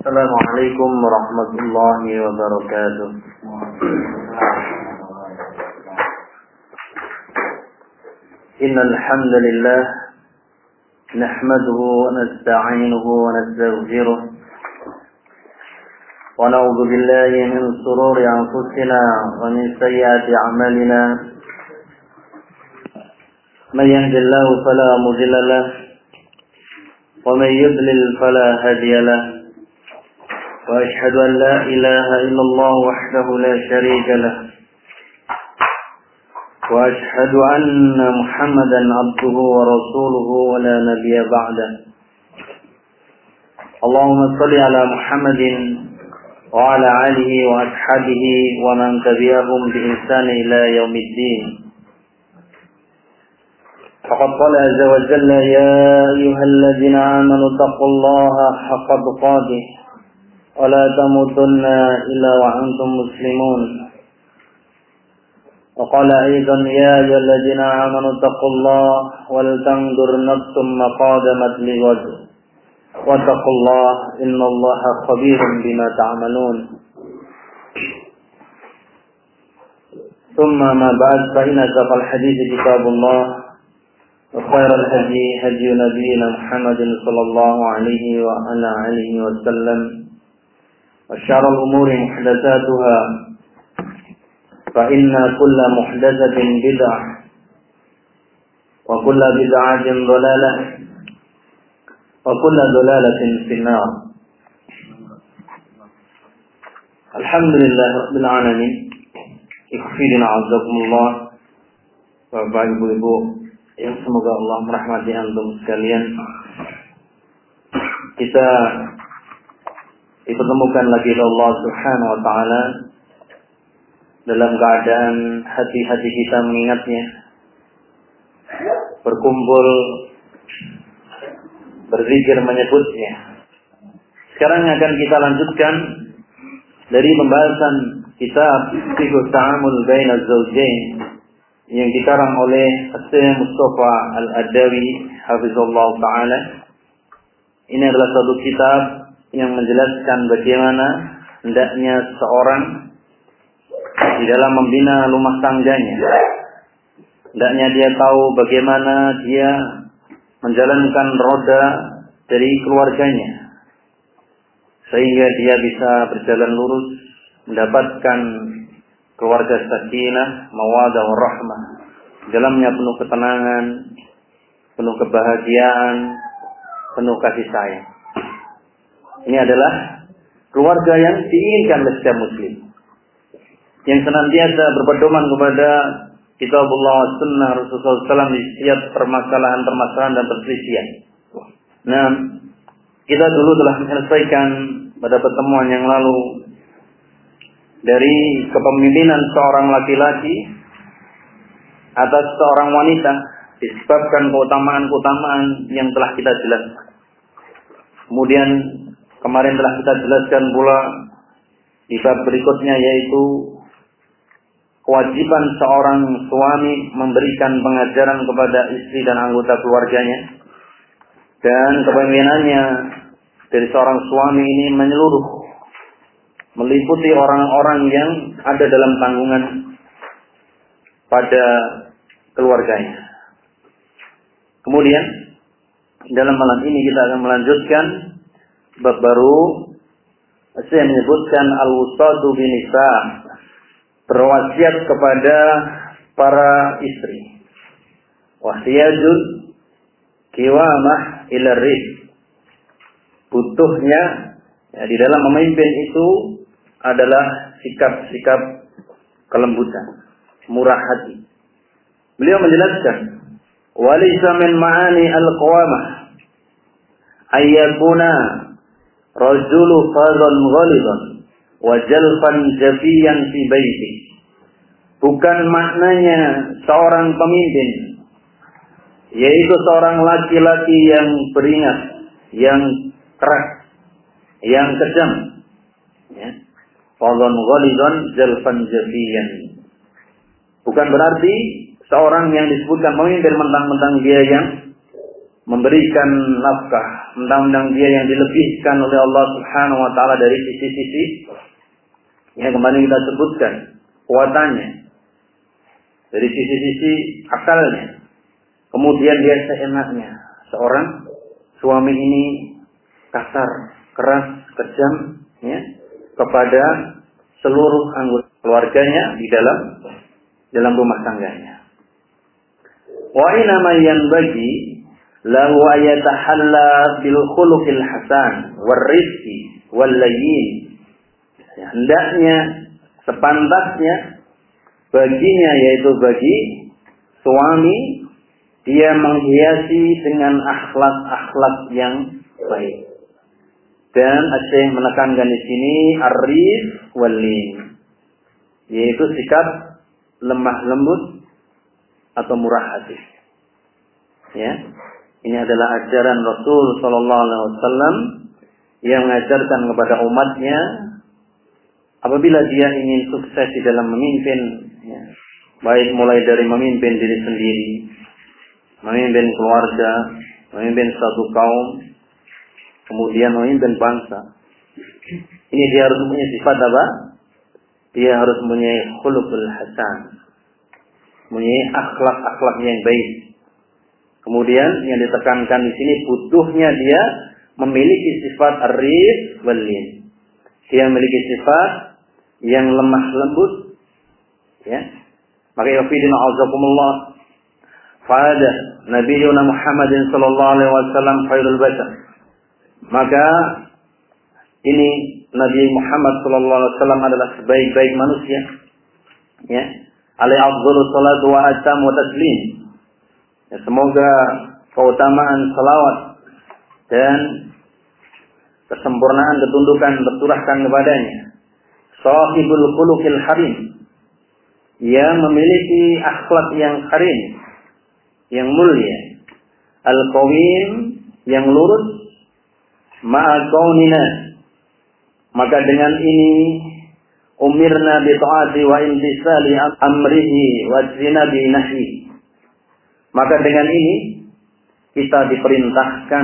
Assalamualaikum warahmatullahi wabarakatuh. Innal hamdalillah nahmaduhu wa nasta'inuhu wa nastaghfiruh wa na'udzu billahi min shururi anfusina wa min sayyiati a'malina. Man yahdihillahu fala mudilla lahu wa man yudlil fala hadiya lahu. وأشهد أن لا إله إلا الله وحده لا شريك له وأشهد أن محمدا عبده ورسوله ولا نبي بعده. اللهم صل على محمد وعلى آله وأصحابه ومن تبعهم بإحسان إلى يوم الدين. فقد قال عز وجل يا أيها الذين آمنوا اتقوا الله حق تقاته ولا تموتن إلا وأنتم مسلمون. وقال أيضا يا أيها الذين آمنوا اتقوا الله ولتنظر نفس ما قدمت لغد واتقوا الله إن الله خبير بما تعملون. ثم ما بعد فإن أصدق الحديث كتاب الله وخير الهدي هدي نبينا محمد صلى الله عليه وعلى آله وسلم وشر الأمور محدثاتها فإن كل محدثة بدعة وكل بدعة ضلالة وكل ضلالة في النار. Alhamdulillah Rabbil Alamin. Ikhfirina azakumullah. Bapak ibu-ibu yang semoga Allah merahmati antum sekalian. Kita dipertemukan lagi oleh Allah Subhanahu wa taala dalam keadaan hati-hati kita mengingatnya, berkumpul berzikir menyebutnya. Sekarang akan kita lanjutkan dari pembahasan kitab Fiqh Ta'amul Bainaz Zawjain yang dikarang oleh Syekh Mustafa Al-Adawi hafizallah taala. Ini adalah satu kitab yang menjelaskan bagaimana hendaknya seorang di dalam membina rumah tangganya. Hendaknya dia tahu bagaimana dia menjalankan roda dari keluarganya sehingga dia bisa berjalan lurus, mendapatkan keluarga sakinah, mawaddah warahmah. Dalamnya penuh ketenangan, penuh kebahagiaan, penuh kasih sayang. Ini adalah keluarga yang diinginkan oleh setiap muslim, yang senantiasa berpedoman kepada kitabullah sunnah Rasulullah SAW di setiap permasalahan-permasalahan dan perselisihan. Nah, kita dulu telah menyelesaikan pada pertemuan yang lalu dari kepemimpinan seorang laki-laki atas seorang wanita disebabkan keutamaan-keutamaan yang telah kita jelaskan. Kemudian kemarin telah kita jelaskan pula di bab berikutnya, yaitu kewajiban seorang suami memberikan pengajaran kepada istri dan anggota keluarganya, dan kepemimpinannya dari seorang suami ini menyeluruh, meliputi orang-orang yang ada dalam tanggungan pada keluarganya. Kemudian dalam malam ini kita akan melanjutkan bab baru. Saya menyebutkan al-wusatu binisa, berwasiat kepada para istri. Wahyajul kiwamah ila rizq. Butuhnya di dalam memimpin itu adalah sikap-sikap kelembutan, murah hati. Beliau menjelaskan, walaysa min ma'ani al-qawamah ayyakuna rajulu fadhan ghalidan wa jalfan jafiyan fi baiti. Bukan maknanya seorang pemimpin yaitu seorang laki-laki yang beringat, yang keras, yang kejam, ya. Fadhan ghalidan jalfan jafiyan. Bukan berarti seorang yang disebutkan pemimpin mentang-mentang dia yang memberikan nafkah, mentang-mentang dia yang dilebihkan oleh Allah Subhanahu wa taala dari sisi-sisi yang kemarin kita sebutkan, kuatannya, dari sisi-sisi akalnya. Kemudian dia seenaknya, seorang suami ini kasar, keras, kejam, ya, kepada seluruh anggota keluarganya di dalam rumah tangganya. Wa inama yanbaghi lahu ayatahalla bil khuluqil hasan war rizqi wal layyin. Hendaknya, sepantasnya baginya, yaitu bagi suami, dia menghiasi dengan akhlak-akhlak yang baik. Dan Syekh menekankan di sini ar-rif wal lin, yaitu sikap lemah lembut atau murah hati. Ya, ini adalah ajaran Rasul sallallahu alaihi wasallam yang mengajarkan kepada umatnya apabila dia ingin sukses di dalam memimpin, ya, baik mulai dari memimpin diri sendiri, memimpin keluarga, memimpin satu kaum, kemudian memimpin bangsa. Ini dia harus mempunyai sifat apa? Dia harus mempunyai khuluqul hasan, mempunyai akhlak-akhlak yang baik. Kemudian yang ditekankan di sini butuhnya dia memiliki sifat ar-rif wal lin. Dia memiliki sifat yang lemah lembut, ya. Maka yafidina azakumullah, fa'ada nabiyuna Muhammadin sallallahu alaihi wasallam khairul bashar. Maka ini Nabi Muhammad sallallahu alaihi wasallam adalah sebaik-baik manusia, ya. Alaihi afdhalus salatu wa atam wa taslim. Ya, semoga keutamaan salawat dan kesempurnaan ketundukan tercurahkan kepadanya. Sahibul khuluqil harim, yang memiliki akhlak yang karim, yang mulia. Al-qawim, yang lurus. Ma'a kaunina, maka dengan ini umirna bi ta'ati wa imtisali amrihi wa jinabi nahyi. Maka dengan ini kita diperintahkan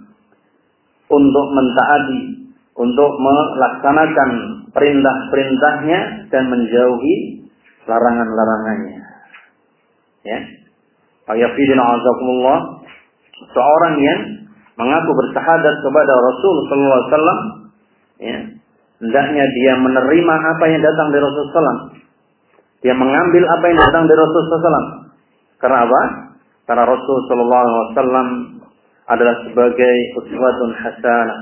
untuk mentaati, untuk melaksanakan perintah-perintahnya dan menjauhi larangan-larangannya. Ya. Ayafidina azakumullah, seorang yang mengaku bersyahadat kepada Rasul sallallahu alaihi wasallam, ya, hendaknya dia menerima apa yang datang dari Rasul sallallahu alaihi wasallam. Dia mengambil apa yang datang dari Rasul sallallahu alaihi wasallam. Karena apa? Karena Rasul sallallahu alaihi wasallam adalah sebagai uswatun hasanah,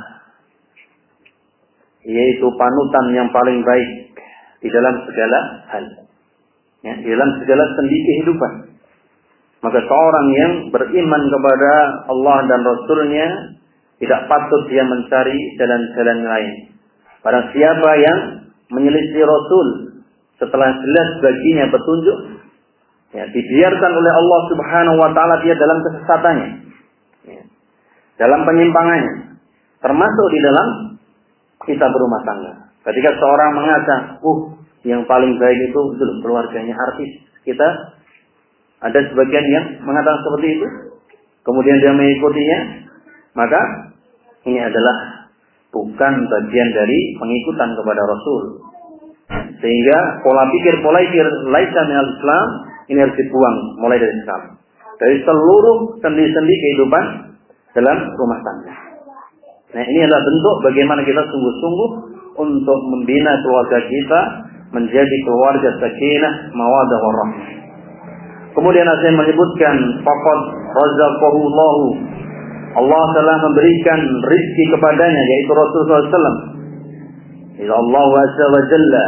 yaitu panutan yang paling baik di dalam segala hal, ya, di dalam segala sendi kehidupan. Maka seorang yang beriman kepada Allah dan Rasulnya tidak patut dia mencari jalan-jalan lain. Barang siapa yang menyelisih Rasul setelah jelas baginya petunjuk, ya, dibiarkan oleh Allah Subhanahu wa taala dia dalam kesesatannya, ya, dalam penyimpangannya, termasuk di dalam kita berumah tangga. Ketika seorang mengatakan, yang paling baik itu keluarganya artis. Kita ada sebagian yang mengatakan seperti itu, kemudian dia mengikutinya, maka ini adalah bukan bagian dari pengikutan kepada Rasul. Sehingga pola pikir laisa minal Islam ini harus dibuang mulai dari sekarang, dari seluruh sendi-sendi kehidupan dalam rumah tangga. Nah, ini adalah bentuk bagaimana kita sungguh-sungguh untuk membina keluarga kita menjadi keluarga sakinah, mawaddah warahmah. Kemudian saya menyebutkan faqad razaqahullahu, Allah telah memberikan rizki kepadanya, yaitu Rasulullah SAW. Ila Allah azza wa jalla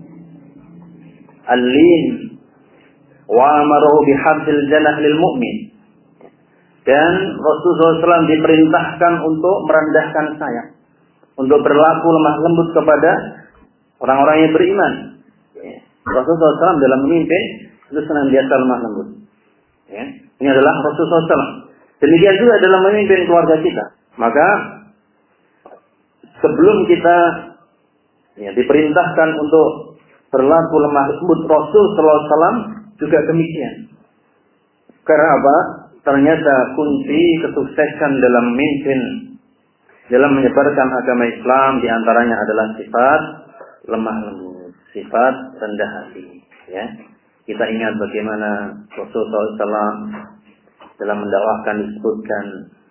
al-lin wa amaruhu bihadil janah lil mu'min. Dan Rasulullah SAW diperintahkan untuk merendahkan sayap, untuk berlaku lemah lembut kepada orang-orang yang beriman. Rasulullah SAW dalam memimpin itu senantiasa lemah lembut. Ya. Ini adalah Rasulullah SAW. Demikian juga dalam memimpin keluarga kita. Maka sebelum kita, ya, diperintahkan untuk berlaku lemah lembut, Rasul SAW juga demikian. Karena apa? ternyata kunci kesuksesan dalam memimpin, dalam menyebarkan agama Islam di antaranya adalah sifat lemah lembut, sifat rendah hati. Ya, kita ingat bagaimana Rasulullah SAW dalam mendakwahkan disebutkan,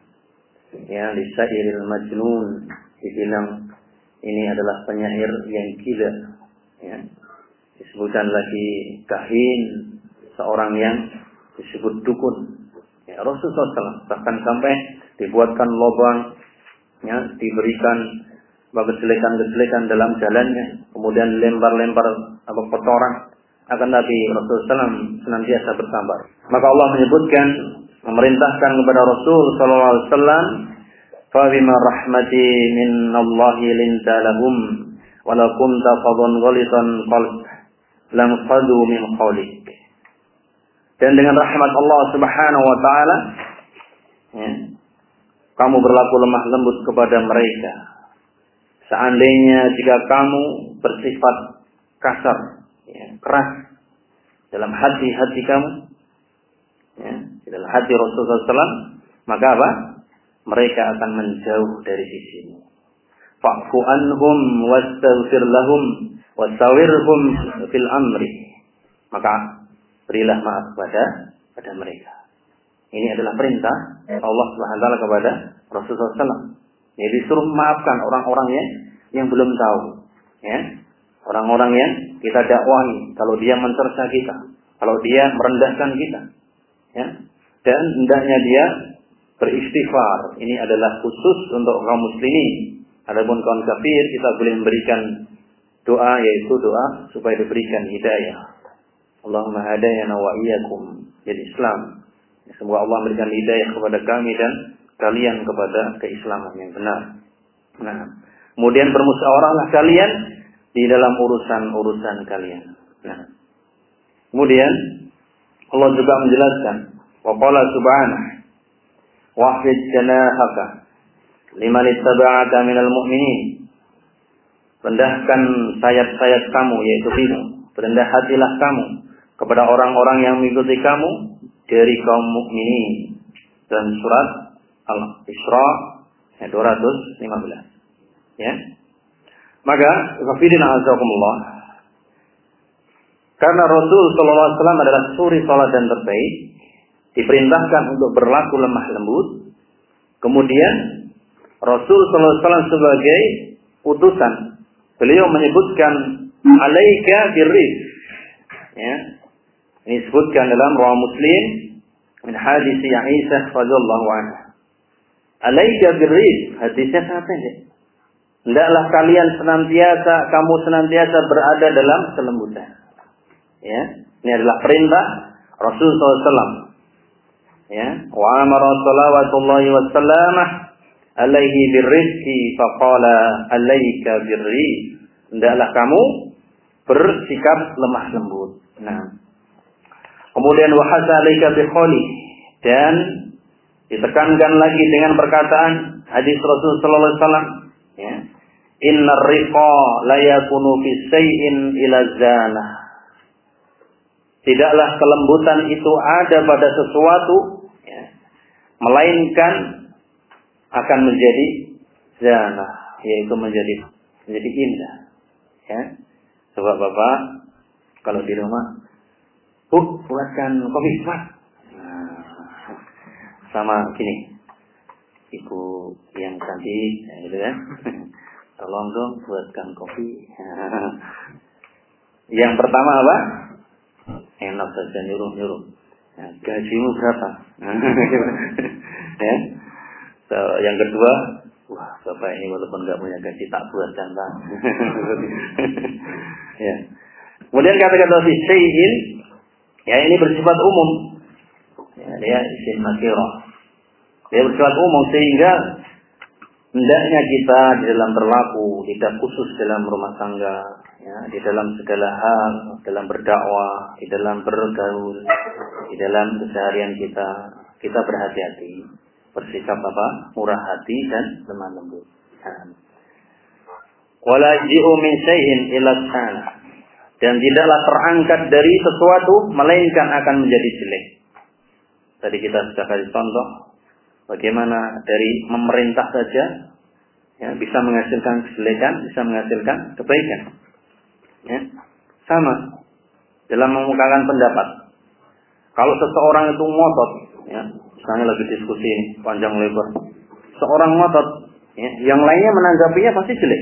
ya, lisyairil majnun, dibilang ini adalah penyair yang gila. Ya, disebutkan lagi kahin, seorang yang disebut dukun. Ya, Rasulullah SAW bahkan sampai dibuatkan lubang, ya, diberikan gejelekan-gejelekan dalam jalannya, kemudian lempar-lempar kotoran. Akan tapi Rasulullah SAW senantiasa bersabar. Maka Allah menyebutkan, memerintahkan kepada Rasul sallallahu alaihi wasallam, "Fa bima rahmati minallahi linta lahum wa law kunta fadhan ghalitan qalb lam qadu min qawlik." Dan dengan rahmat Allah Subhanahu wa taala, ya, kamu berlaku lemah lembut kepada mereka. Seandainya jika kamu bersifat kasar, ya, keras dalam hati kamu, ya, di dalam hati Rasulullah SAW, maka apa? Mereka akan menjauh dari sisimu. Fa'fu anhum wastaghfir lahum wasawirhum fil amri. Maka berilah maaf pada mereka. Ini adalah perintah Allah Subhanahu wa taala kepada Rasulullah SAW. Jadi disuruh maafkan orang-orang yang belum tahu, ya. Orang-orang yang kita dakwahi, kalau dia mencerca kita, kalau dia merendahkan kita, ya. Dan hendaknya dia beristighfar. Ini adalah khusus untuk kaum muslimin. Adapun kaum kafir kita boleh memberikan doa, yaitu doa supaya diberikan hidayah. Allahumma hadayana wa iyyakum lil Islam. Semoga Allah memberikan hidayah kepada kami dan kalian kepada keislaman yang benar. Nah, kemudian bermusyawarahlah kalian di dalam urusan-urusan kalian. Nah, kemudian Allah juga menjelaskan, wa qala subhanahu wahfid janahaka liman ittaba'aka minal mu'minin. Rendahkan sayap-sayap kamu, yaitu dirimu. Berendah hatilah kamu kepada orang-orang yang mengikuti kamu dari kaum mukminin. Dan surat Al-Isra ayat 215. Ya. Maka khafidina azakumullah, karena Rasul sallallahu alaihi wasallam adalah suri salat dan terbaik, diperintahkan untuk berlaku lemah lembut. Kemudian Rasul sallallahu alaihi wasallam sebagai utusan, beliau menyebutkan alaika birrifq. Ya. Ini disebutkan dalam Riwayat Muslim min hadis Aisyah radhiyallahu anha. Alaika birrifq, hadisnya sangat pendek. Hendaklah kamu senantiasa berada dalam kelembutan. Ya, ini adalah perintah Rasul SAW. Ya, wa amara sallallahu wasallam alaihi birrifqi faqala alaika birrifq. Hendaklah kamu bersikap lemah lembut. Nah, kemudian wa hasa alaika biqali, dan ditekankan lagi dengan perkataan hadis Rasul sallallahu alaihi wasallam, ya, innar riqa la yakunu fi shay'in ila zana. Tidaklah kelembutan itu ada pada sesuatu, ya, melainkan akan menjadi zana, yaitu menjadi indah. Ya. Coba Bapak kalau di rumah, buatkan kopi cepat. Nah, sama gini, ibu yang cantik, gitu kan? Tolong dong buatkan kopi. Yang pertama apa? Enak saja nyuruh. Nah, gajimu berapa? Ya. So, yang kedua, wah, Bapak ini walaupun nggak punya gaji tak buatkan, Pak. Ya. Kemudian kata-kata fi syai'in, ya, ini bersifat umum. Ya, dia isim nakirah. Dia bersifat umum sehingga hendaknya kita di dalam berlaku, tidak khusus dalam rumah tangga, ya, di dalam segala hal, dalam berdakwah, di dalam bergaul, di dalam keseharian kita berhati-hati, bersikap apa? Murah hati dan lemah lembut. Wala ji'u min syai'in ila sana, dan tidaklah terangkat dari sesuatu melainkan akan menjadi jelek. Tadi kita sudah kasih contoh bagaimana dari memerintah saja ya, bisa menghasilkan kejelekan, bisa menghasilkan kebaikan. Ya. Sama dalam mengemukakan pendapat. Kalau seseorang itu ngotot, ya, misalnya lagi diskusi ini, panjang lebar, seorang ngotot, ya, yang lainnya menanggapinya pasti jelek.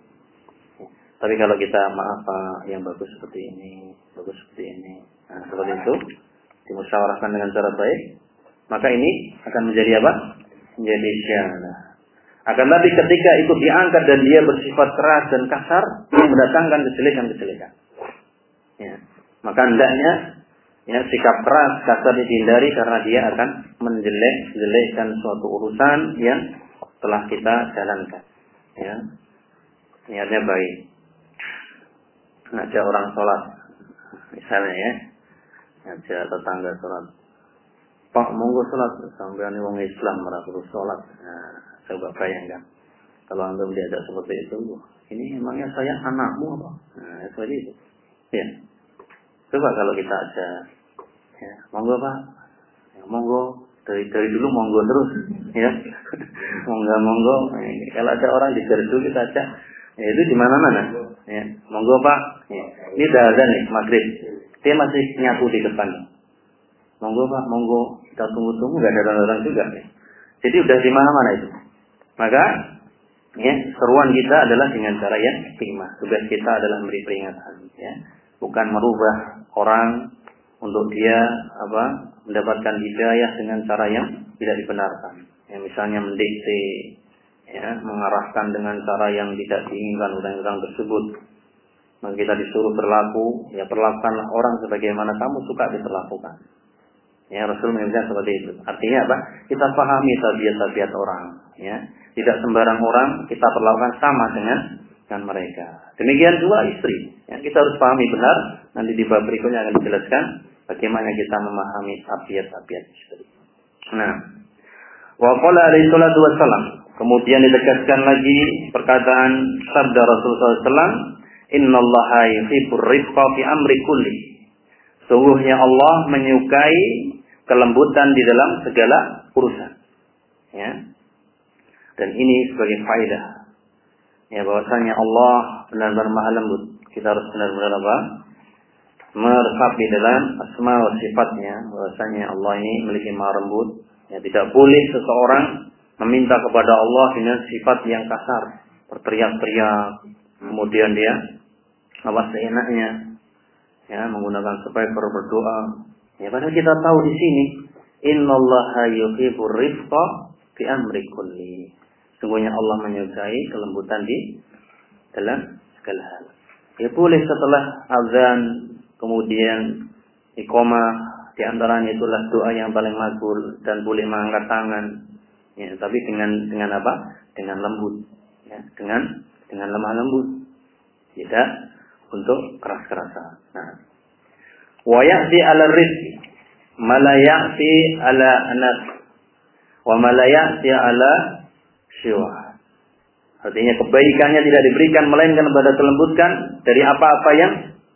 Tapi kalau kita maaf Pak, yang bagus seperti ini, bagus seperti ini, nah, seperti itu, dimusyawarahkan dengan cara baik, maka ini akan menjadi apa? Menjadi syarah. Akan tapi ketika itu diangkat dan dia bersifat keras dan kasar, yang mendatangkan kejelekan-kejelekan. Ya. Maka hendaknya ya, sikap keras, kasar dihindari karena dia akan menjelek-jelekkan suatu urusan yang telah kita jalankan. Ya. Niatnya baik. Ngajak orang sholat, misalnya ya, ngajak tetangga sholat. Pak, monggo sholat, sampean wong Islam merasa sholat. Nah, coba bayangkan, kalau antum diajak seperti itu, ini emangnya saya anakmu apa? Nah, seperti itu. Ya. Coba kalau kita aja, ya, monggo Pak, ya, monggo dari dulu monggo terus, ya, monggo. Kalau ada orang di gardu kita ajak, ya, itu di mana-mana, ya, monggo Pak, ya. Ini udah azan nih maghrib, dia masih nyapu di depan, monggo Pak, monggo, kita tunggu nggak ada orang juga, ya. Jadi udah di mana-mana itu, maka, ya, seruan kita adalah dengan cara yang hikmah. Tugas kita adalah memberi peringatan, ya. Bukan merubah orang untuk dia mendapatkan hidayah dengan cara yang tidak dibenarkan. Ya, misalnya mendikte, ya, mengarahkan dengan cara yang tidak diinginkan orang-orang tersebut. Maka kita disuruh berlaku, ya perlakukanlah orang sebagaimana kamu suka diperlakukan. Ya, Rasul mengajarkan seperti itu. Artinya apa? Kita pahami tabiat-tabiat orang. Ya, tidak sembarang orang kita perlakukan sama dengan mereka. Demikian juga istri. Ya, kita harus pahami benar. Nanti di bab berikutnya akan dijelaskan bagaimana kita memahami tabiat-tabiat istri. Nah, wa qala alaihi salatu wassalam. Kemudian ditegaskan lagi perkataan sabda Rasulullah SAW, innallaha yuhibbur rifqa fi amri kulli. Sungguhnya Allah menyukai kelembutan di dalam segala urusan. Ya. Dan ini sebagai faedah. Ya, bahwasanya Allah benar-benar maha lembut. Kita harus benar-benar meresapi dalam asma wa sifatnya, bahwasanya Allah ini memiliki maha lembut. Ya, tidak boleh seseorang meminta kepada Allah dengan sifat yang kasar, berteriak-teriak, kemudian dia seenaknya, ya, menggunakan sepaper berdoa. Ya, padahal kita tahu di sini, innallaha yuhibbur rifqa fi amri kulli. Sungguhnya Allah menyukai kelembutan di dalam segala hal. Ya, boleh setelah azan, kemudian iqamah, di antaranya itulah doa yang paling makbul dan boleh mengangkat tangan. Ya, tapi dengan apa? Dengan lembut. Ya, dengan lemah lembut. Tidak untuk keras-kerasan. Nah, wa ya'ti 'ala rizqi ma la ya'ti 'ala anas wa ma la ya'ti 'ala syuha. Artinya kebaikannya tidak diberikan melainkan pada kelembutan dari apa-apa yang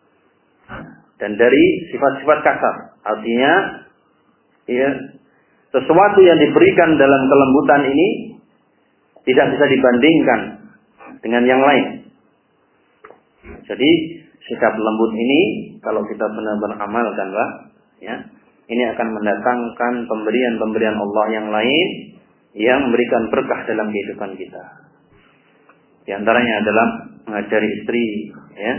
dan dari sifat-sifat kasar. Artinya ya, sesuatu yang diberikan dalam kelembutan ini tidak bisa dibandingkan dengan yang lain. Jadi sikap lembut ini kalau kita benar-benar amalkan, Pak, ya, ini akan mendatangkan pemberian-pemberian Allah yang lain yang memberikan berkah dalam kehidupan kita. Di antaranya adalah mengajari istri, ya.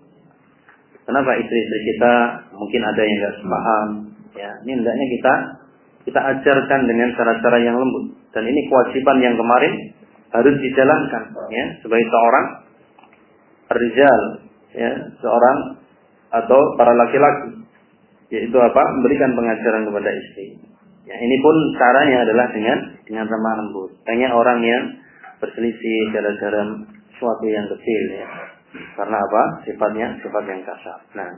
Kenapa istri-istri kita mungkin ada yang enggak paham, ya. Ini hendaknya kita ajarkan dengan cara-cara yang lembut. Dan ini kewajiban yang kemarin harus dijalankan, ya, sebagai seorang rijal, ya, seorang atau para laki-laki, yaitu apa? Memberikan pengajaran kepada istri. Ya, ini pun caranya adalah dengan lemah lembut. Banyak orang yang berselisih gara-gara sesuatu yang kecil, ya. Karena apa? Sifatnya sifat yang kasar. Nah,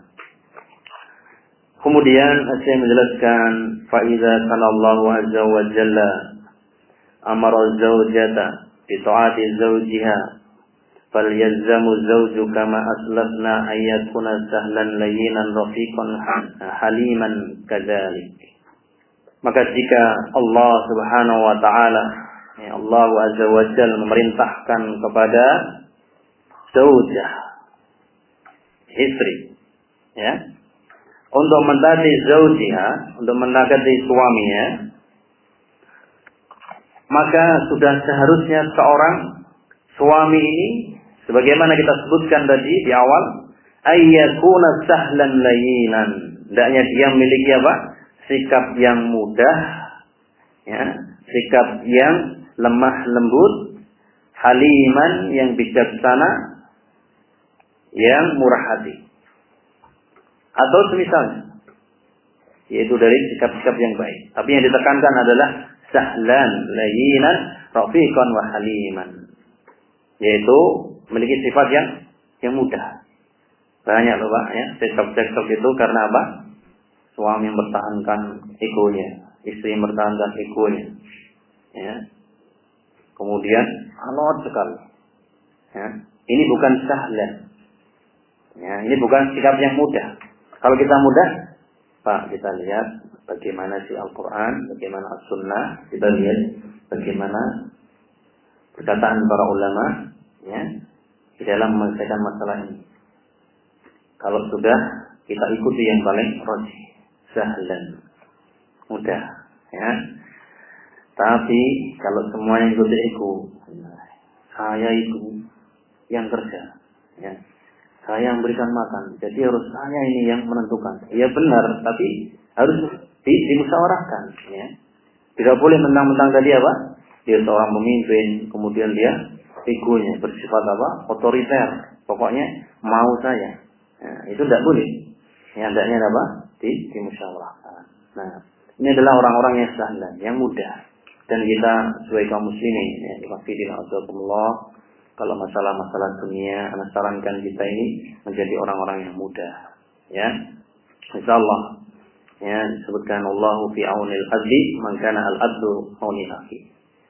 kemudian saya menjelaskan faida sallallahu azza wa jalla amara zawjata bi ta'ati zawjiha falyalzamu zawju kama aslafna ayatuna sahlan layyinan rafiqan haliman kadzalik. Maka jika Allah Subhanahu wa taala, ya Allah Azza wa Jalla memerintahkan kepada zaujah, istri, ya, untuk mentaati zaujiha, untuk mentaati suaminya, maka sudah seharusnya seorang suami ini, sebagaimana kita sebutkan tadi di awal, ayyakuna sahlan layyinan, hendaknya dia memiliki apa? Sikap yang mudah, ya, sikap yang lemah lembut, haliman yang bijaksana, yang murah hati. Atau semisalnya, yaitu dari sikap-sikap yang baik. Tapi yang ditekankan adalah sahlan layyinan rafiqan wa haliman, yaitu memiliki sifat yang mudah. Banyak loh Pak, ya, sikap-sikap itu karena apa? Suami mempertahankan egonya, istri mempertahankan egonya, ya. Kemudian alot sekali, ya. Ini bukan sahlan, ya. Ini bukan sikap yang mudah. Kalau kita mudah, Pak, kita lihat bagaimana si Al-Quran, bagaimana As-Sunnah, kita lihat bagaimana perkataan para ulama, ya, di dalam menyelesaikan masalah ini. Kalau sudah kita ikuti yang paling rajih, sahlan, mudah, ya. Tapi kalau semuanya ikut ego, saya itu yang kerja, ya, saya yang berikan makan, jadi harus saya ini yang menentukan. Ya benar, tapi harus dimusyawarahkan, ya. Tidak boleh mentang-mentang tadi apa? Dia seorang pemimpin, kemudian dia egonya bersifat apa? Otoriter. Pokoknya mau saya. Ya, itu tidak boleh. Ya, hendaknya apa? Dimusyawarahkan. Nah, ini adalah orang-orang yang sahlan, yang mudah. Dan kita sebagai kaum muslimin, ya, Allah, kalau masalah-masalah dunia, anak sarankan kita ini menjadi orang-orang yang mudah. Ya, insyaallah. Ya, disebutkan Allahu fi aunil abdi, man kana al-abdu auni akhi.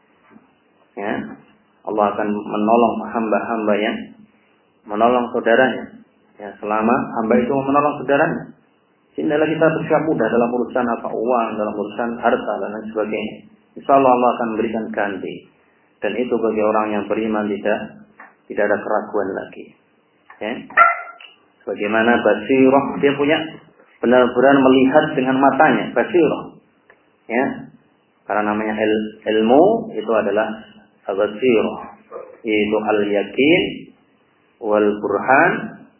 Ya, Allah akan menolong hamba-hamba yang menolong saudaranya. Ya, selama hamba itu menolong saudaranya. Hendaklah kita bersikap mudah dalam urusan apa, uang, dalam urusan harta dan lain sebagainya. Insyaallah Allah akan memberikan ganti. Dan itu bagi orang yang beriman tidak ada keraguan lagi. Ya. Bagaimana basirah, dia punya benar-benar melihat dengan matanya, basirah. Ya. Karena namanya ilmu itu adalah basirah, yaitu al-yakin wal burhan,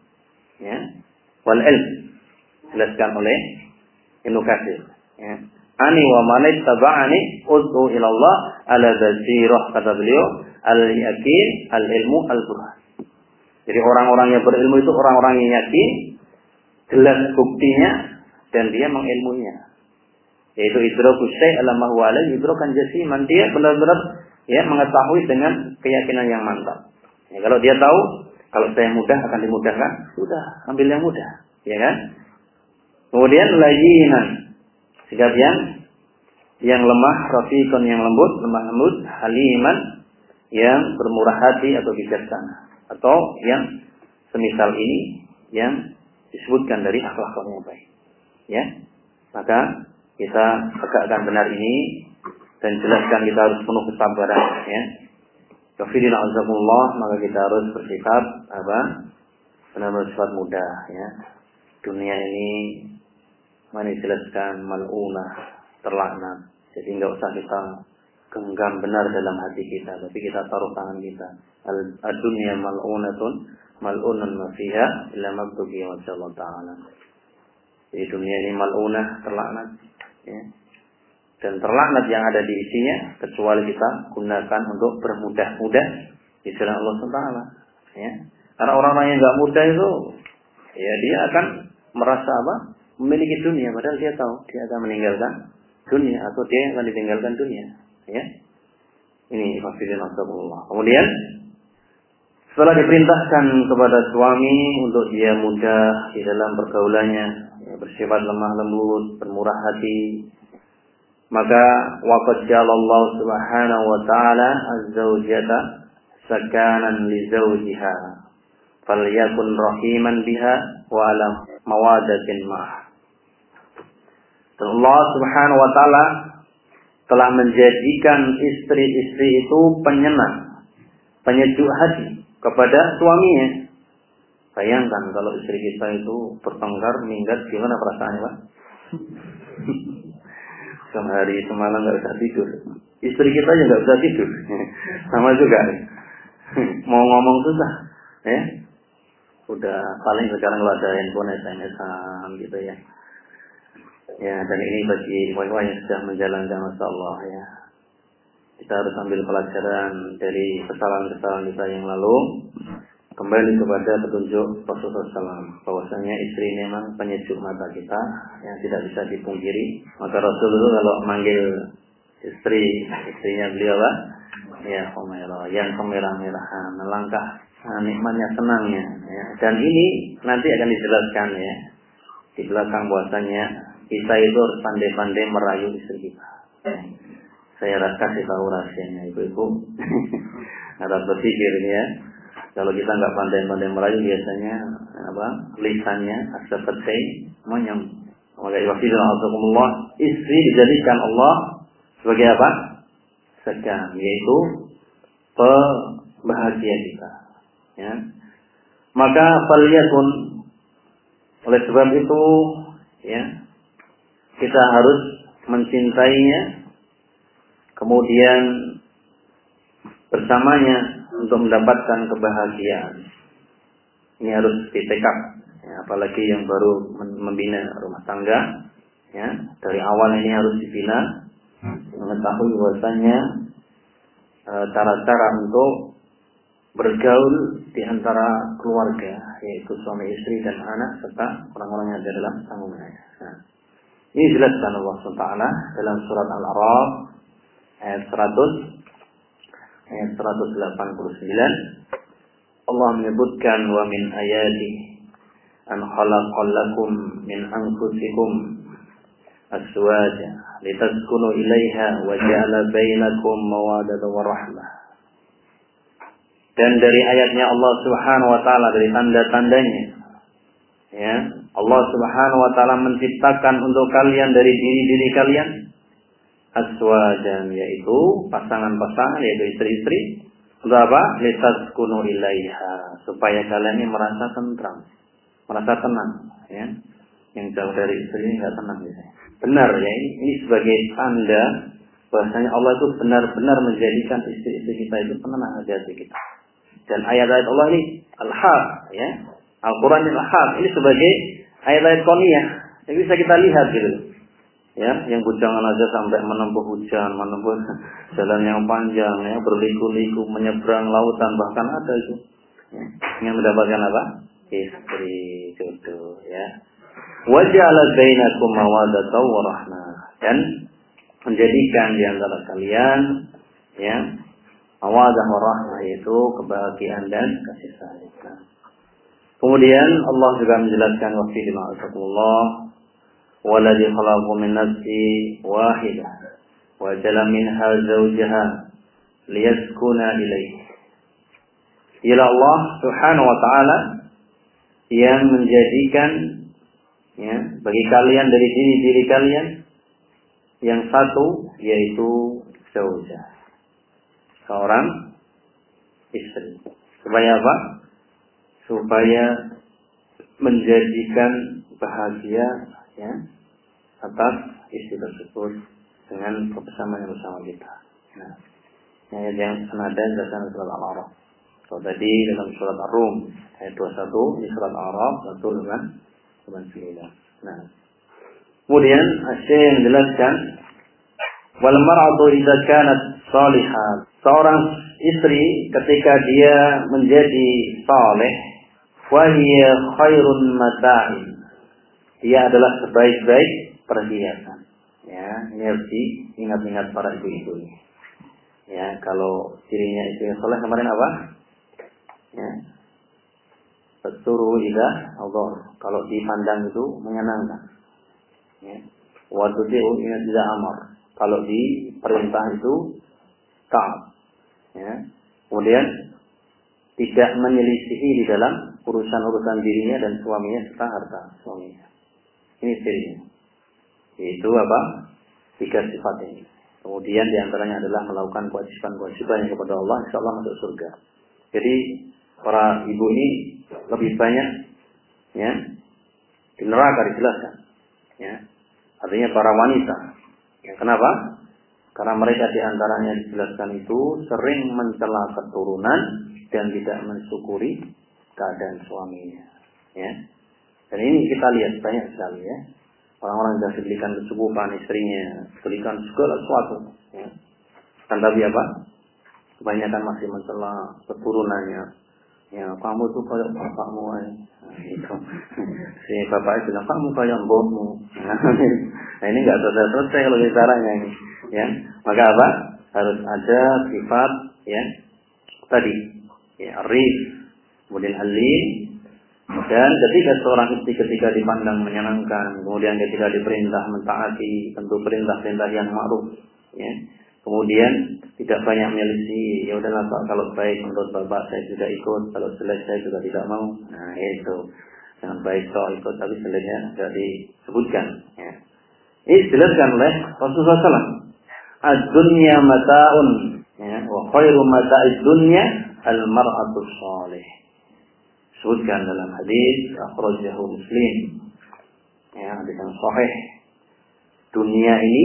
ya, wal ilm. Jelaskan oleh Ibnu Katsir, ya. Ani wa man ittaba'ani ud'u ila Allah ala basirah, kata beliau, al-yakin, al-ilmu, al-burhan. Jadi orang-orang yang berilmu itu orang-orang yang yakin, jelas buktinya, dan dia mengilmuinya. Yaitu idraku syai' ala ma huwa alaihi idrakan jasiman. Dia benar-benar, ya, mengetahui dengan keyakinan yang mantap. Ya, kalau dia tahu, kalau saya mudah akan dimudahkan, sudah, ambil yang mudah, ya kan? Kemudian layyinan, sikap yang lemah, rafiqan yang lembut, lemah lembut, haliman yang bermurah hati atau bijaksana, atau yang semisal ini yang disebutkan dari akhlak yang baik. Ya, maka kita tegakkan benar ini dan jelaskan kita harus penuh kesabaran. Ya, kafirina azakumullah, maka kita harus bersikap apa? Benar-benar sifat mudah. Ya, dunia ini mana dijelaskan mal'unah, terlaknat. Jadi enggak usah kita genggam benar dalam hati kita, tapi kita taruh tangan kita. Ad-dunya mal'unatun, mal'unun ma fiha illa mabtughi wa Allah ta'ala. Jadi dunia ini mal'unah, terlaknat, ya. Dan terlaknat yang ada di isinya kecuali kita gunakan untuk bermudah-mudah di jalan Allah SWT, ya. Karena orang-orang yang enggak mudah itu, ya, dia akan merasa apa? Memiliki dunia, padahal dia tahu dia akan meninggalkan dunia, atau dia akan ditinggalkan dunia, ya. Ini fakirun astagfirullah. Kemudian setelah diperintahkan kepada suami untuk dia mudah di dalam pergaulannya, ya, bersifat lemah lembut, bermurah hati, maka waqad jalallahu subhanahu wa ta'ala az-zawjata sakanan li zawjiha falyakun rahiman biha wa ala mawadatin ma'ah. Dan Allah Subhanahu wa taala telah menjadikan istri-istri itu penyenang, penyejuk hati kepada suaminya. Bayangkan kalau istri kita itu bertengkar, minggat, gimana perasaannya, Pak? Sehari semalam nggak bisa tidur. Istri kita juga nggak bisa tidur. Sama juga. Mau ngomong susah, ya. Udah paling sekarang kalau ada handphone SMS-an gitu ya. Ya, dan ini bagi ibu-ibu yang sudah menjalankan, Masya Allah ya. Kita harus ambil pelajaran dari kesalahan-kesalahan kita yang lalu. Kembali kepada petunjuk Rasulullah SAW, bahwasanya istri ini memang penyejuk mata kita yang tidak bisa dipungkiri. Maka Rasulullah kalau manggil istrinya beliau lah, ya Humairah, yang kemerah-merahan, melangkah nikmatnya, senangnya. Ya. Dan ini nanti akan dijelaskan ya di belakang, bahwasanya kita itu harus pandai-pandai merayu istri kita. Saya kasih tahu rahasianya ibu-ibu. Harap berpikir ya. Kalau kita nggak pandai-pandai merayu, biasanya lisannya asal-asal menyem. Maka Allah, istri dijadikan Allah sebagai apa? Sekam, yaitu bahagia kita. Ya. Maka faliyakun, oleh sebab itu, ya, kita harus mencintainya, kemudian bersamanya untuk mendapatkan kebahagiaan. Ini harus ditekap, ya, apalagi yang baru membina rumah tangga, ya, dari awal ini harus dibina, mengetahui bahwasanya cara-cara untuk bergaul di antara keluarga, yaitu suami istri dan anak serta orang-orang yang ada dalam tanggungannya. Nah, ini dijelaskan Allah SWT dalam surat Al-A'raf ayat 100. Ayat 189 Allah menyebutkan, wa min ayati an khalaqal lakum min anfusikum azwaja litaskunu ilaiha wa ja'ala bainakum mawaddatan wa rahmah. Dan dari ayatnya Allah Subhanahu wa taala, dari tanda-tandanya, ya, Allah Subhanahu wa taala menciptakan untuk kalian dari diri-diri kalian azwajan, yaitu pasangan-pasangan, yaitu istri-istri. Untuk apa? Litaskunu ilaiha, supaya kalian ini merasa tentram, merasa tenang, ya. Yang jauh dari istri ini enggak tenang ya. Benar ya, ini sebagai tanda bahwasanya Allah itu benar-benar menjadikan istri-istri kita itu penenang hati kita. Dan ayat-ayat Allah ini al-haq, ya. Al-Qur'an ini al-haq, ini sebagai ayat-ayat kauniyah yang bisa kita lihat gitu. Ya, yang bujangan aja sampai menempuh hujan, menempuh jalan yang panjang, ya, berliku-liku menyeberang lautan, bahkan ada itu. Ya, yang mendapatkan apa? Istri, jodoh, ya. Wa ja'ala bainakum mawaddatan wa rahmah, dan menjadikan di antara kalian, ya, mawaddah wa rahmah, yaitu kebahagiaan dan kasih sayang. Kemudian Allah juga menjelaskan wa fi ma'asakullah والذي خلق من نفس واحدة وجعل منها زوجها ليسكن إليه. Ialah Allah Subhanahu wa taala yang menjadikan, ya, bagi kalian dari diri-diri kalian yang satu, yaitu zaujah, seorang istri. Supaya apa? Supaya menjadikan bahagia, ya, atas istri tersebut dengan kebersamaan yang bersama kita. Nah, ayat yang senada dalam surat Al-A'raf. So, tadi dalam surat Ar-Rum ayat 21, di surat Al-A'raf 1 dengan 9. Nah, kemudian Syekh yang menjelaskan, wal mar'atu idza kanat salihah, seorang istri ketika dia menjadi saleh, wa hiya khairun mata'in, dia adalah sebaik-baik perhiasan. Ya, ini harus diingat-ingat para ibu-ibu ini. Ya, kalau dirinya istri soleh kemarin apa? Ya, bersuru ila Allah. Kalau dipandang itu menyenangkan. Ya, waktu dia tidak amar. Kalau diperintah itu taat. Ya, kemudian tidak menyelisihi di dalam urusan-urusan dirinya dan suaminya serta harta suaminya. Ini dirinya. Yaitu apa? 3 sifat ini. Kemudian diantaranya adalah melakukan kewajiban-kewajiban kepada Allah, insya Allah masuk surga. Jadi para ibu ini lebih banyak ya di neraka dijelaskan. Ya. Artinya para wanita. Ya, kenapa? Karena mereka diantaranya dijelaskan itu sering mencela keturunan dan tidak mensyukuri keadaan suaminya. Ya. Dan ini kita lihat banyak sekali ya. Orang-orang yang diberikan kecukupan istrinya, berikan segala sesuatu. Ya. Dan tapi apa? Kebanyakan masih mencela keturunannya. Ya, kamu tuh kayak bapakmu aja. Nah, itu. Si bapaknya bilang, kamu kayak mbokmu. Nah, ini nggak selesai kalau caranya ini. Ya, maka apa? Harus ada sifat ya tadi, ya, arif, kemudian halim, dan ketika dipandang menyenangkan, kemudian ketika diperintah mentaati, tentu perintah-perintah yang ma'ruf, ya. Kemudian tidak banyak menyelisih, ya udahlah Pak, kalau baik menurut Bapak saya juga ikut, kalau jelek saya juga tidak mau. Nah, itu. Jangan baik so ikut tapi jeleknya tidak disebutkan, ya. Ini dijelaskan oleh Rasulullah SAW. Ad-dunya mata'un, ya, wa khairu mata'id dunya al-mar'atu shalih. Sebutkan dalam hadis akhrajahu Muslim. Ya, hadis yang sahih. Dunia ini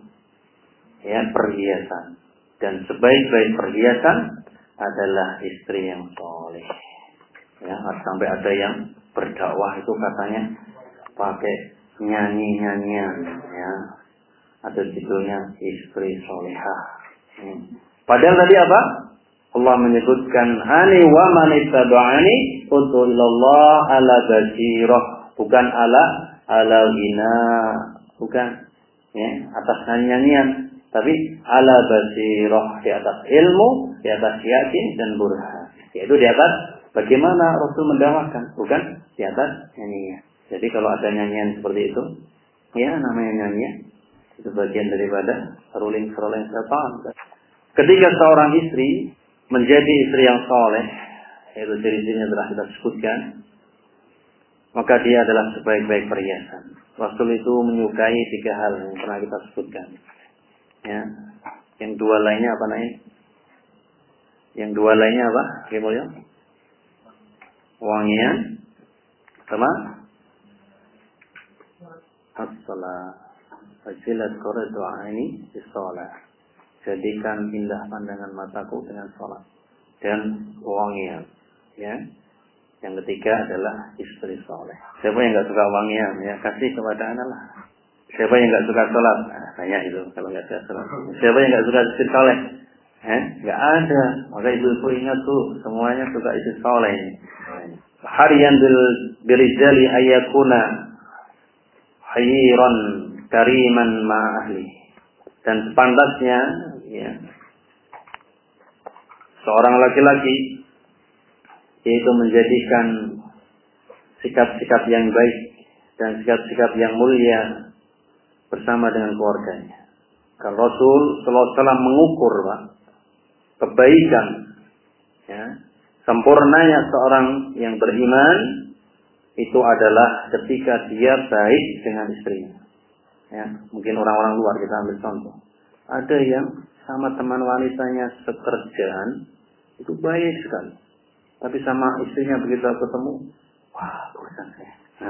ya perhiasan, dan sebaik-baik perhiasan adalah istri yang saleh. Ya, sampai ada yang berdakwah itu katanya pakai nyanyi-nyanyian, ya. Ada judulnya istri solehah. Padahal tadi apa? Allah menyebutkan ani wa man ittaba'ani utulallah ala basirah, bukan ala ghina, bukan ya atas nyanyian, tapi ala basirah, di atas ilmu, di atas yakin dan burhan. Yaitu di atas bagaimana Rasul mendakwakan, bukan di atas nyanyian. Jadi kalau ada nyanyian seperti itu, ya namanya nyanyian, itu bagian daripada ruling setan. Ketika seorang istri menjadi istri yang soleh, yaitu ciri-cirinya telah kita sebutkan, maka dia adalah sebaik-baik perhiasan. Rasul itu menyukai 3 hal yang pernah kita sebutkan. Ya. Yang 2 lainnya apa namanya? Yang 2 lainnya apa? Gimana? Wangian sama as-salat. Fajilat qurratu aini bis-shalah. Jadikan indah pandangan mataku dengan salat dan wangian. Ya. Yang ketiga adalah istri saleh. Siapa yang enggak suka wangian, ya kasih kepada anak lah. Siapa yang enggak suka salat? Nah, tanya itu kalau enggak suka salat. Siapa yang enggak suka istri saleh? Enggak ada. Maka ibu-ibu ingat tuh, semuanya suka istri saleh ini. Hariyan birijali ayakuna khairan kariman ma'ahli. Dan sepantasnya ya, seorang laki-laki yaitu menjadikan sikap-sikap yang baik dan sikap-sikap yang mulia bersama dengan keluarganya. Kalau Rasul sallallahu alaihi wasallam mengukur Pak, kebaikan ya, sempurnanya seorang yang beriman itu adalah ketika dia baik dengan istrinya. Ya, mungkin orang-orang luar kita ambil contoh. Ada yang sama teman wanitanya sekerjaan itu baik sekali. Tapi sama istrinya begitu ketemu, wah, bosan saya.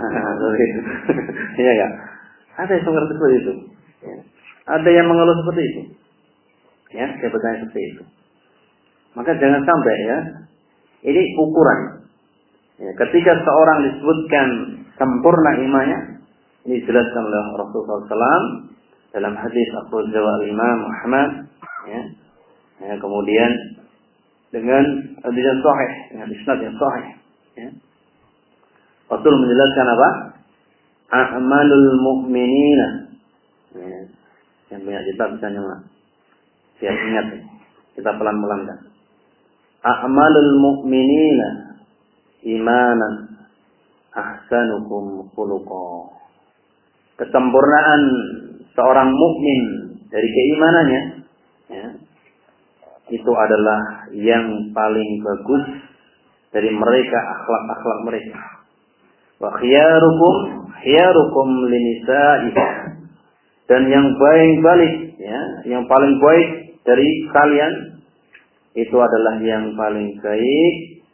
Iya enggak? Ada yang seperti itu. Ya. Ada yang mengeluh seperti itu. Ya, saya bertanya seperti itu. Maka jangan sampai ya. Ini ukuran. Ya, ketika seorang disebutkan sempurna imannya, ini dijelaskan oleh Rasulullah SAW dalam hadis akhrajahu Imam Muhammad. Ya. Ya, kemudian dengan hadis yang sahih, dengan isnad yang sahih. Ya. Rasul menjelaskan apa? A'malul mu'minina. Ya. Yang punya kitab bisa nyemak. Biar ingat. Kita pelan-pelan kan. A'malul mu'minina imanan ahsanukum khuluqa. Kesempurnaan seorang mukmin dari keimanannya ya, itu adalah yang paling bagus dari mereka, akhlak-akhlak mereka. Wa khiyarukum linisa'i. Dan yang baik, ya, yang paling baik dari kalian itu adalah yang paling baik,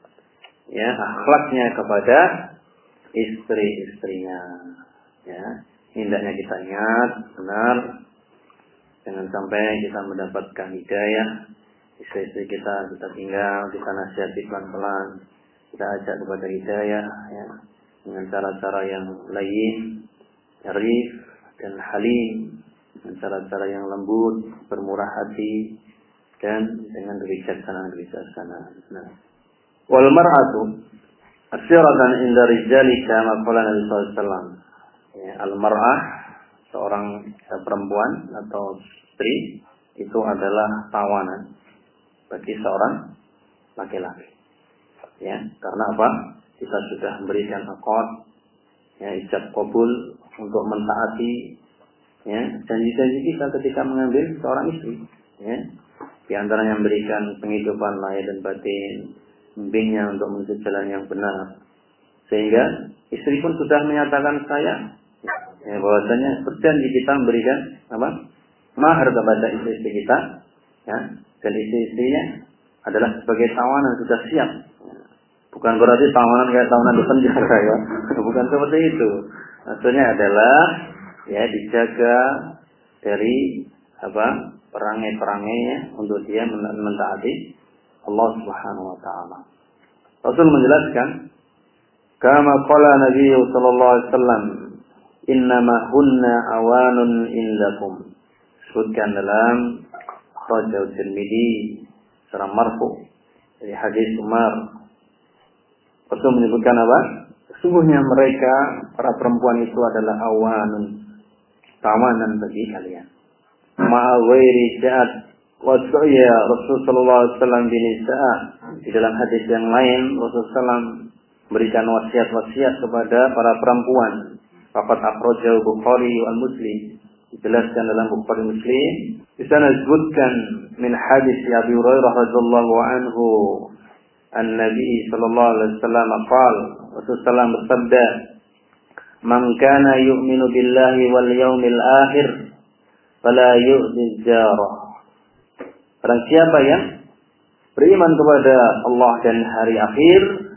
ya, akhlaknya kepada istri-istrinya. Ya, hendaknya kita ingat benar, jangan sampai kita mendapatkan hidayah, istri-istri kita tinggal, kita nasihati pelan-pelan, kita ajak kepada hidayah, ya, dengan cara-cara yang lain, arif dan halim, dengan cara-cara yang lembut, bermurah hati, dan dengan kebijaksanaan. Nah, wal mar'atu asyiratan inda rijali kama qala Nabi sallallahu alaihi wasallam. Ya, al mar'ah, seorang perempuan atau istri, itu adalah tawanan bagi seorang laki-laki. Ya, karena apa? Kita sudah memberikan akad, ya, ijab qabul untuk mentaati, ya, janji-janji kita ketika mengambil seorang istri, ya. Di antaranya memberikan penghidupan lahir dan batin, membimbingnya untuk menuju jalan yang benar. Sehingga istri pun sudah menyatakan saya, ya, bahwasanya berjanji kita memberikan apa? Mahar kepada istri-istri kita, ya, dan istri-istrinya adalah sebagai tawanan, sudah siap. Ya. Bukan berarti tawanan kayak tawanan di penjara, ya. Bukan seperti itu. Maksudnya adalah, ya, dijaga dari apa? Perangai-perangainya untuk dia mentaati Allah Subhanahu wa taala. Rasul menjelaskan, kama qala Nabi sallallahu alaihi wasallam, innama hunna awanun indakum. Sebutkan dalam Rajul Tirmidzi secara marfu dari hadis Umar. Rasul menyebutkan apa? Sesungguhnya mereka, para perempuan itu adalah awanun, tawanan bagi kalian. Ma'awairi ja'at wasaya Rasul sallallahu alaihi wasallam bin Isa'a. Di dalam hadis yang lain Rasul sallam memberikan wasiat-wasiat kepada para perempuan. Faqad akhrajahu Bukhari wal Muslim. Dijelaskan dalam Bukhari Muslim. Di sana disebutkan min hadis Abi Hurairah radhiyallahu anhu, an-Nabi sallallahu alaihi wasallam qala, Rasul sallam bersabda, "Man kana yu'minu billahi wal yawmil akhir fala yu'zi jarah." Barang siapa yang beriman kepada Allah dan hari akhir,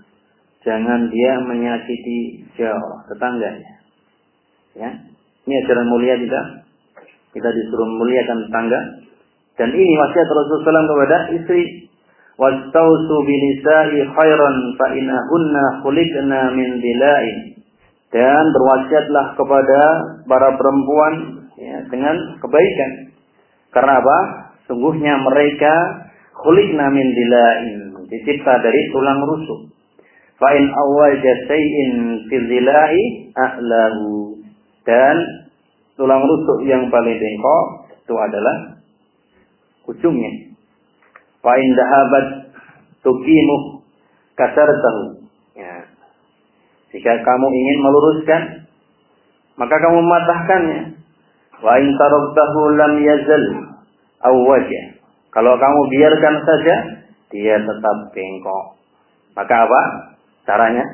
jangan dia menyakiti jarah, tetangganya. Ya. Ini ajaran mulia kita. Kita disuruh memuliakan tetangga. Dan ini wasiat Rasulullah SAW kepada istri. Wastausu binisa'i khairan fa innahunna khuliqna min dila'in. Dan berwasiatlah kepada para perempuan, ya, dengan kebaikan. Karena apa? Sungguhnya mereka khuliqna min dila'in, dicipta dari tulang rusuk. Fa in awwaja shay'in fil dila'i a'lahu. Dan tulang rusuk yang paling bengkok itu adalah ujungnya. Wa in dahabat tuqimu kasartahu. Ya. Jika kamu ingin meluruskan, maka kamu mematahkannya. Wa in taraktahu lam yazal awwaja. Kalau kamu biarkan saja, dia tetap bengkok. Maka apa caranya?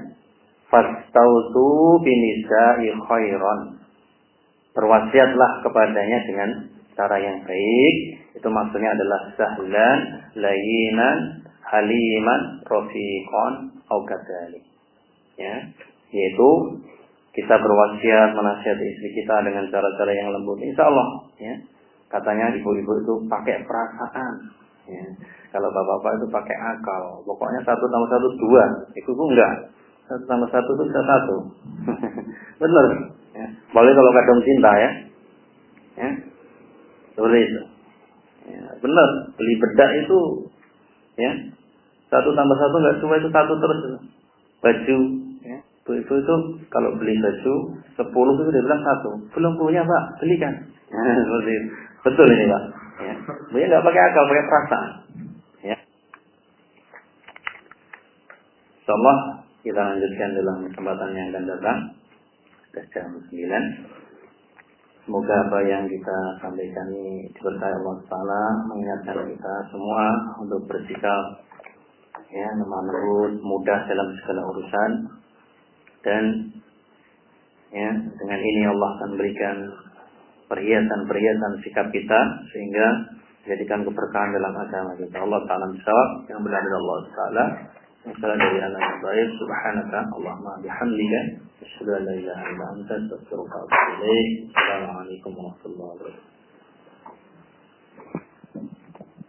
Fastausu binisa'i khairan. Berwasiatlah kepadanya dengan cara yang baik. Itu maksudnya adalah sahlan, layinan, haliman, rafiqan, au kadzalik. Ya, yaitu kita berwasiat menasihati istri kita dengan cara-cara yang lembut. Insyaallah, ya. Katanya ibu-ibu itu pakai perasaan. Ya. Kalau bapak-bapak itu pakai akal. Pokoknya 1 tambah 1 2. Ibu enggak. 1 tambah 1 itu bisa 1. Benar. Ya. Boleh kalau kadang cinta, ya. Ya. Seperti itu. Ya, benar. Beli bedak itu, ya, 1 tambah 1 enggak cuma itu 1 terus. Baju, ya. Itu kalau beli baju 10 itu dia bilang 1. Belum punya, Pak, belikan. Nah, seperti itu. Betul ini, Pak. Ya. Dia enggak pakai akal, pakai perasaan. Ya. Insyaallah kita lanjutkan dalam kesempatan yang akan datang. Sudah jam 9. Semoga apa yang kita sampaikan ini diberkahi Allah Taala, mengingatkan kita semua untuk bersikap, ya, lemah lembut, mudah dalam segala urusan, dan, ya, dengan ini Allah akan berikan perhiasan sikap kita sehingga jadikan keberkahan dalam agama kita. Allah Ta'ala bisawab, yang benar dari Allah Ta'ala, yang salah dari anak yang baik. Subhanaka Allahumma bihamdika asyhadu an la ilaha illa anta astaghfiruka wa atubu ilaik. Assalamualaikum warahmatullahi wabarakatuh.